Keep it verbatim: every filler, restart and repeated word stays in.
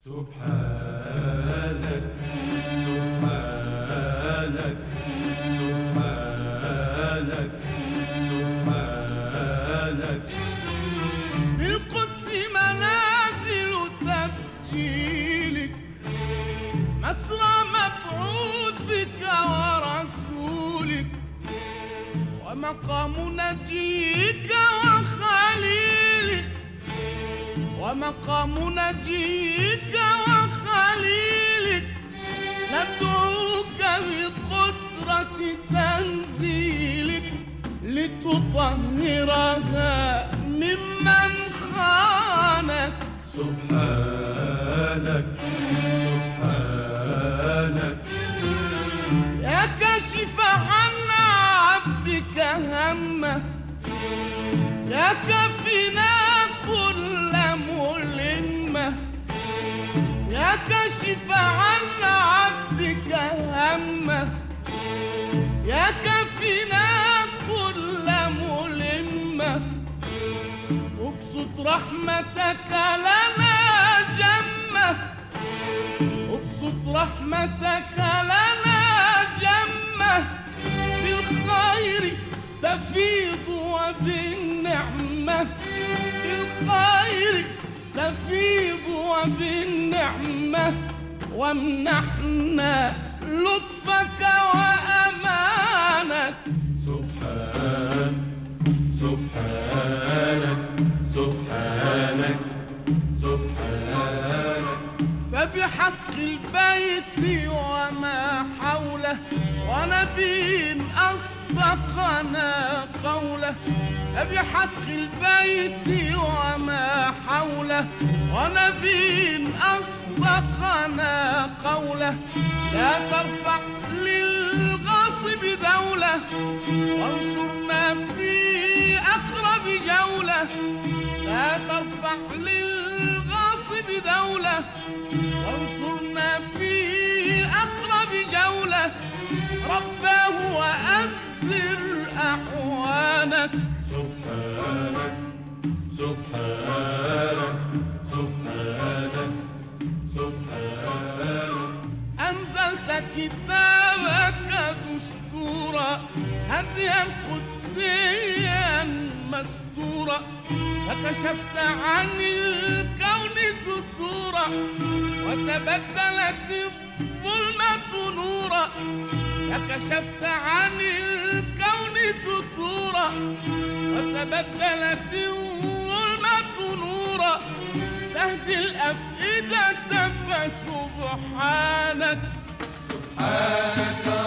سبحانك سبحانك سبحانك سبحانك بالقدس منازل تبجيلك، مسرى مبعوثك ورسولك، ومقام نجيك وخليلك، ومقام نجيك وخليلك. ندعوك بقدرة تنزيلك لتطهرها ممن خانك. سبحانك سبحانك يا كاشف عن عبدك همه، يا كافينا كل ملمه، يا كاشف عن عبدك همه، يا كافينا كل ملمه. ابسط رحمتك لنا جمه، ابسط رحمتك لنا جمه. بالخير تفيض وبالنعمة، بالخير تفيض وبالنعمة. وامنحنا لطفك وأمانك. سبحانك سبحانك سبحانك سبحانك. فبحق البيت وما حوله، ونبي أصدقنا قوله. فبحق البيت وما حوله، ونبي أصدقنا قوله. لا ترفع للغاصب دولة، وانصرنا في أقرب جولة. لا ترفع للغاصب دولة، وانصرنا في أقرب جولة. رباه وأنذر أحوانك. سبحانك سبحانك سبحانك سبحانك. أنزلت كتابك دستورا، هديا قدسيا مستورا. فكشفت عن الكون ستورا، وتبدلت الظلمة نورا. فكشفت عن الكون ستورا، وتبدلت الظلمة نورا. تهدي الأفئدة فسبحانك. سبحانك